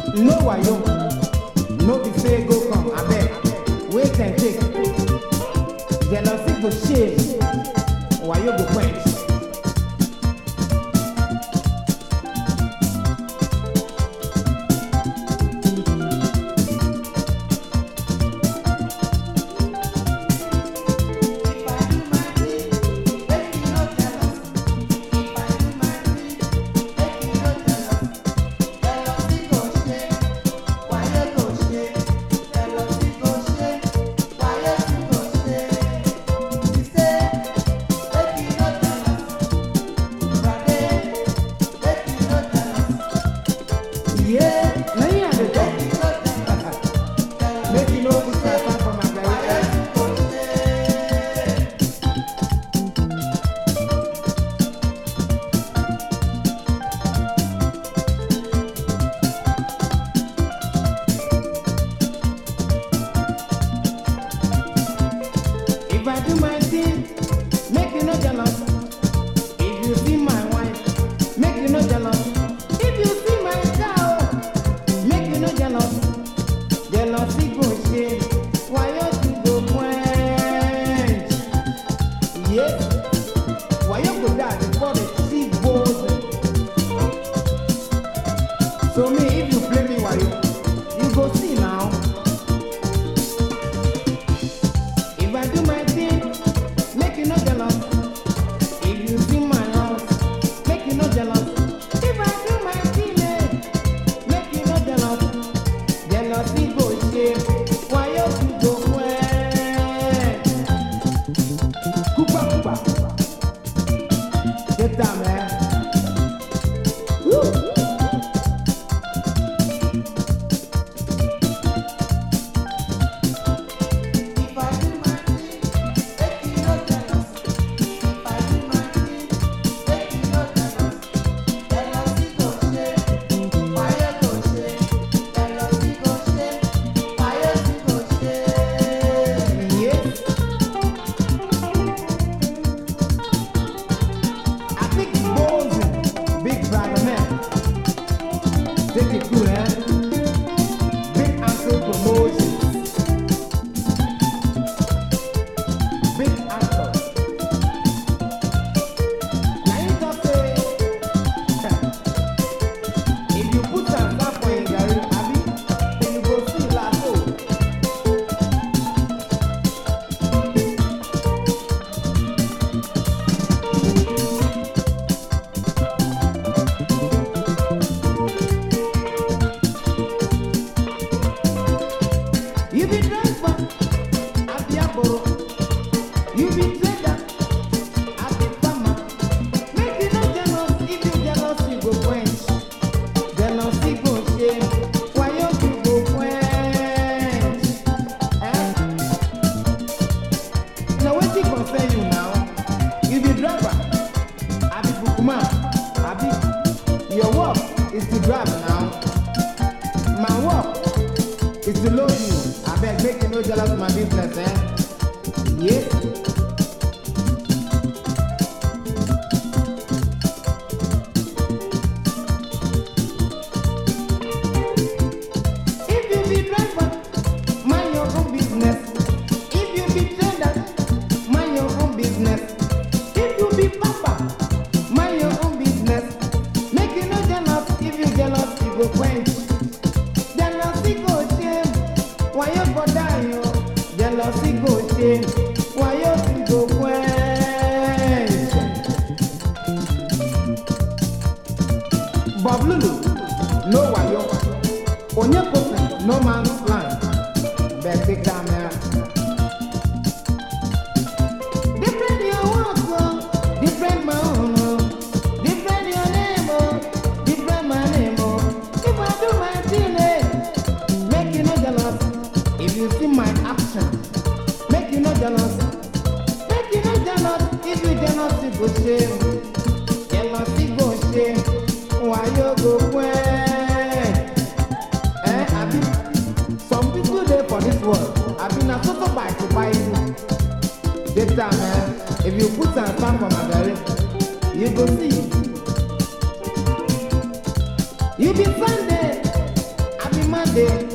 No wayo, no be say go come, abeg, wait and take. Jealousy go shame, wayo go quench. If I do my thing, make you no jealous. If you see my wife, make you no jealous. If you see my cow, make you no jealous. Jealousy go shame, why you go quench? Yes, why you go die before the sea goes? So me, if you play me, why you go see now? If I do my thing, make you no jealous. If you see my house, make you no jealous. If I do my thing, make you no jealous. Jealousy go shame, why you go quench? Kupa, get down, man. Woo! Take it cool, eh? Big Uncle Promotions. Big Uncle. Now you just say, if you put some stuff on your garage, Abi, then you go see Lasso. You be driver, I be aboro. You be trader, I be farmer. Make you no jealous, if you jealous, you go quench. Jealousy go shame, why you go quench? Eh? Now what you concern you now? You be driver, I be bookman, I be. Your work is to drive now. My work is to load you. I beg, make you no jealous of my business, eh? Yes. If you be driver, mind your own business. If you be trader, mind your own business. If you be papa, mind your own business. Make you no jealous. If you jealous, you go quench. Jealousy go shame, why you go die, yo? Jealousy go shame, why you go quench? Bob Lulu, no wayo. Onye person, no man's land. Beg take time, man. Different your work, oh. Different my own, oh. Different your name, oh. Different my name, oh. If I do my thing, make you no jealous. If you see my action, make you no jealous. Make you no jealous. If you jealous, you go shame. Jealousy go shame. Why you go quench? Eh, Abi? Some people there for this world. Abi na so buy to buy you. This time, if you put some stamp on my belly, you go see. You be Sunday. day.